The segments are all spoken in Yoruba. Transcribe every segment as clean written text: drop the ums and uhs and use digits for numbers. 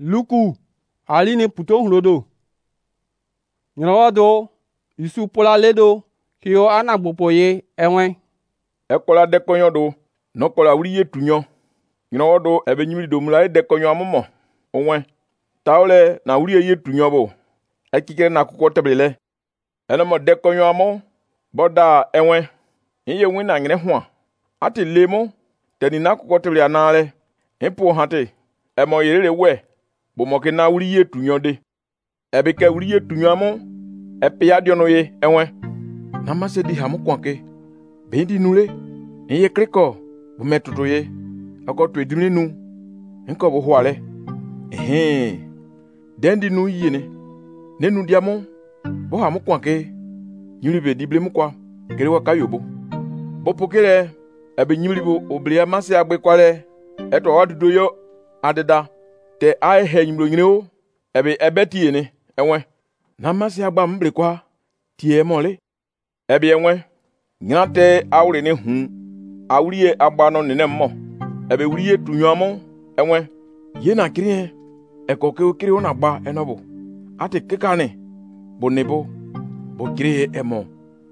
Luku alini puto hlodo. Nyrodo Isu pola ledo kio anagbopo ye ewen. Ekola dekonyo do no kola wuri ye tunyo. Nyrodo ebe nyimri do mula dekonyo amomo. Owen. Taole na wuri ye tunyo bo. Ekike na kuko tebele. Elemo dekonyo amo boda ewen. Inye wina ngene hwa. Ati lemo teni na kuko tebele anale. Impo hante emo yerele we. Bomoke na wuri ye tunyo de. Ebe ke wuri ye tunyo amo epe ya diono ye ewen. Namase di hamu kwanke. Bendi nule. Inye kriko bumetuto ye. Ako tu edimini nu. Inko bo hwale. Dendi nu yene. Nenu diamo. Bo hamu kwanke. Nyuli be dible mu kwa. Kere waka yobo. Bo pokere ebe nyuli bo oblia mase agbe kwale. Eto wadudo yo adeda. Te ae he nyimlo nyine o. Ebe tiye ewen. Namase agba mble kwa. Tiye mole. Ebe ewen. Nyate awre ne hun. Awriye agba no nene mo. Ebe wriye tunyoamo ewen. Ye na kiri ekoke okiri ona gba enobo. Ate kekane. Bo nebo. Bo kiri emo.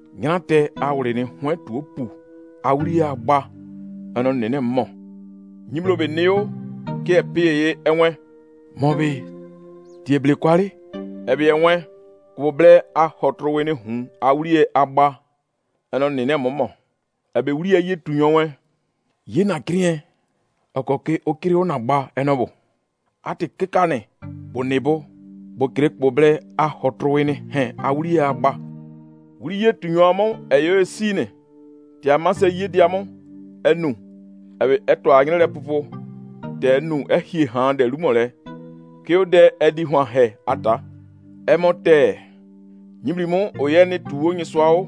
Nyate awre ne hun tu opu. Awriye agba eno nene mo. Nyimlo be neo. Ke epiye ye ewen. Mobe. Tieble kwale. Ebe ewen. Kuboble a hotrowe ne hun. Awriye agba eno nene momo. Ebe wriye ye tunyowe. Ye na kiri okoke okiri ona gba enobo. Ate kekane. Bo nebo. Bo kire kuboble a hotrowe ne hen. Awriye agba. Wriye tunyoamo eyo esine. Tiamase ye diamo. Enu. Ebe eto agnele pupo. De nu ehie han de lumole. Keo de edi hwan he ata. Emote. Nyimlimo oyene tuwo nyiswao.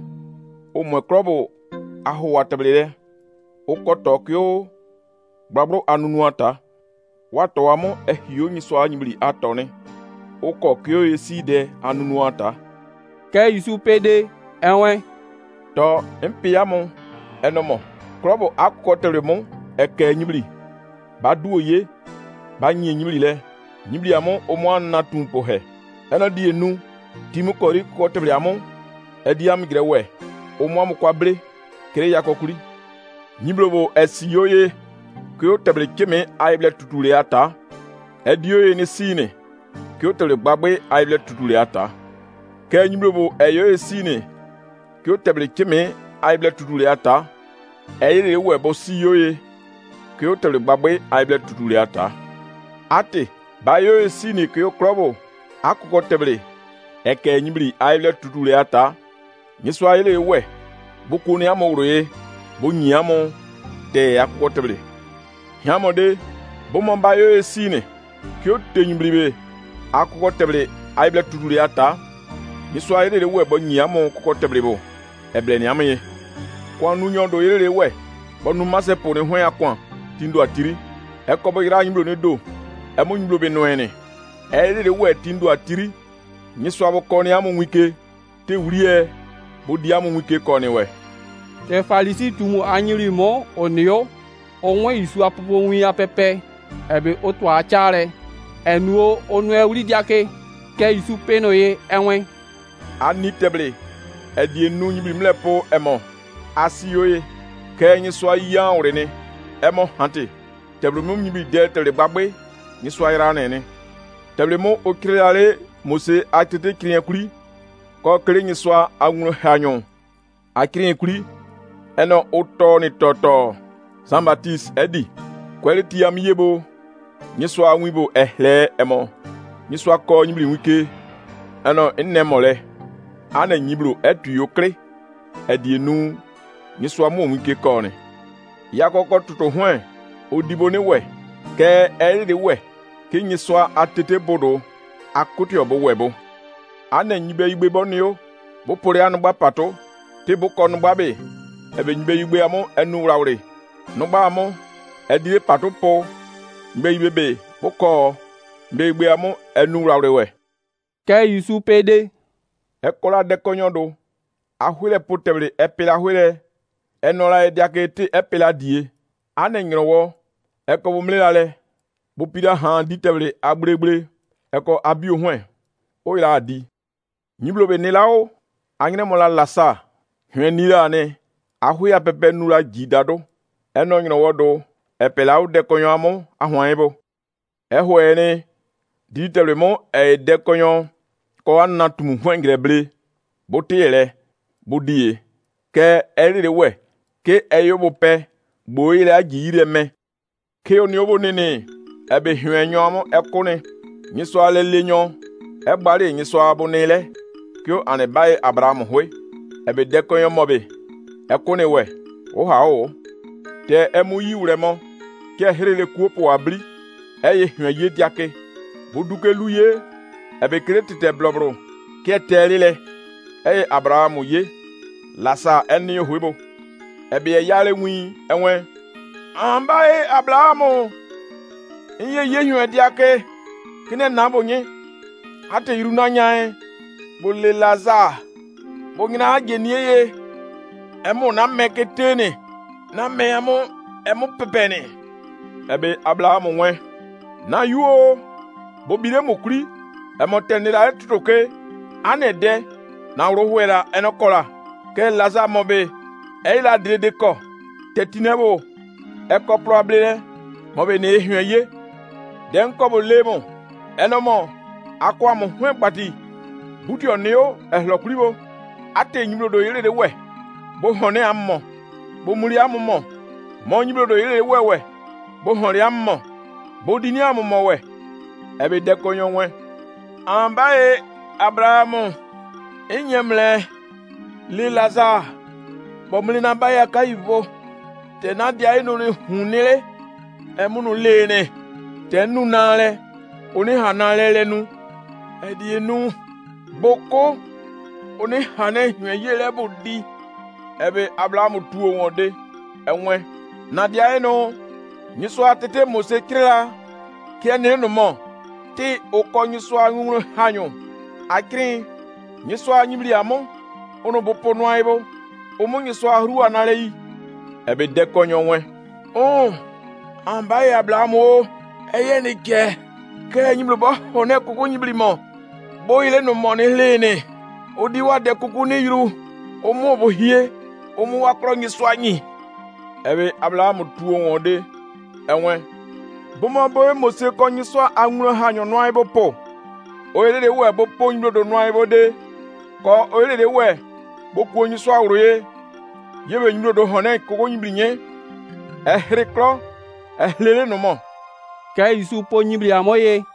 O mwekrobo aho watebele. O kotokyo. Brabro anunuata. Wato wamo ehio nyiswa nyimli atone. O kokyo esi de anunuata. Ke Isu pede ewen. To impiyamo enomo. Krobo akotelemo eke nyimli. Badu ye. Ba nye nyimli le. Nyimli amo o mwa na tumpo he. Eno di enu. Timu kori kotebele amo. Edi amigre we. O mwa mkwabre. Kere yakokuri. Nyimlobo esiyo ye. Kyo tebele keme aible tutule ata. Ediyo ye ne sine. Kyo tebele gbagbe aible tutule ata. Ke nyimlobo eyo ye sine. Kyo tebele keme aible tutule ata. Eyere webo siyo ye. Kyo tebele gbagbe aible tutule ata. Ate. Ba yo ye sine kyo krobo. Akuko tebele. Eke nyimli aible tutule ata. Nyiswa yele we. Buku ni amo uroye. Bo nyamo. De akuko tebele. Yamode. Bo mamba yo ye sine. Kyo te nyimli be. Akuko tebele aible tutule ata. Nyiswa yele we bo nyamo kuko tebele bo. Eble ni ame ye. Kwa nu nyondo yele we. Bo nu mase po ne hwen akwan. Tindo atiri. Ekobo ira nyimlo ne do. Emo nyimlo be noene. Eyele we tindo atiri. Nyiswa bo koni amo wike. Te wuriye. Bo di amo wike koni we. Te falisi tumu anyiri mo onio. Onwe Isu apopo wi apepe. Ebe otu achare. Enuo onu ewri diake. Ke Isu peno ye ewen. Ani teble. Edi enu nyimli mlepo emo. Asiyo ye. Ke nyiswa yan urene. Emo hante. Teble mo nyimli de tele gbagbe. Nyiswa ira nene. Teble mo okirale Mose atete kirien kuri. Ko kere nyiswa anwunu hanyon. Akirien kuri. Eno oto ni toto. Jean-Baptiste edi. Kwele tiyam yebo. Nyiswa wibo ehle emo. Nyiswa ko nyimli wike. Eno innemole. Ane nyiblo etu yokre. Edi enu. Nyiswa mo wike kone. Yakoko tuto hwen. Odibone we. Ke eri we. Ke nyiswa atete bodo. Akuti obo webo. Ane nyibe yigbe bonio. Bo pore anu gba pato. Te bo konu gba be. Ebe nyibe yigbe amo enu rawre. Nugba amo. Edire pato po. Nyibe yigbe be. Bo ko. Nyibe yigbe amo enu rawre we. Ke Isu pede. Ekola dekonyodo. Ahwile potebele epela ahwile. Enola ediake te epela die. Ane nyrowo. Eko bumle lale. bo pida han di teble agbregble eko abio hwen o ira di nyiblo be nilao anyne mola lasa hwen nira ne ahuya pepe nura jidado eno nyino wodo epelao de konyo amo ahwan ebo ehwene di teble mo e de konyo ko anna tumu hwen greble bo tiele bo die ke erire we ke eyobo pe bo ile ajire me ke oni obo nene ebe hwenyo amo ekune nyiso alelenyo egbare nyiso abunile kyo ane bae Abraham hwe ebe dekonyo mobe ekune we o ha o te emu yiwremo ke herele kuopo abri eye hwenye diake boduke luye ebe kretite blobro ke telile eye Abraham ye lasa eni hwebo ebe yale wi enwe ambae Abraham iye hwen diake kine nabonye ate iruna nyae bolle laza bongina ageniye emu na meketene na me emu pepene ebe Abraham we na yuo bobire mokuri emo tenira etroke anede na rohwera enokola ke laza mobe eila drede ko tetinebo eko probable mobe ne hwenye den ko bolemo enomo akwa mo hwen pati buti oneo ehlokuribo ate nyimlo do yele de we bo hone ammo bo muri ammo mo nyimlo do yele we bo hone ammo bo dini ammo we ebe de konyo we ambae Abraham inyemle li Lazar bo muri na baya kaivo te na dia ino ni hunile emunu lene te nu nale oni hanale lenu edi enu boko oni hane hweyele bodi ebe Abraham tuo wonde enwe na dia eno nyiso atete Mose krila kiene no mo ti okonyiso anwuru hanyo akrin nyiso anyibli amo ono bopo no aibo omunyiso ahuru anale yi ebe dekonyo we ambaye Abraham o eye ni ke nyiblo bo one kuku nyibli mo bo ile no mo ni lene odiwa de kuku ni yuru omu bo hie omu wakro nyiso anyi ebe Abraham tuo wonde enwe bomo bo Mose ko nyiso anwuru hanyo no aibo po oyele de we bo po nyiblo do no aibo de ko oyele de we bo ko nyiso awro ye yebe nyiblo do hone kuku nyibli nye ehrikro ehlele no mo ke Yusu po nyibli amoye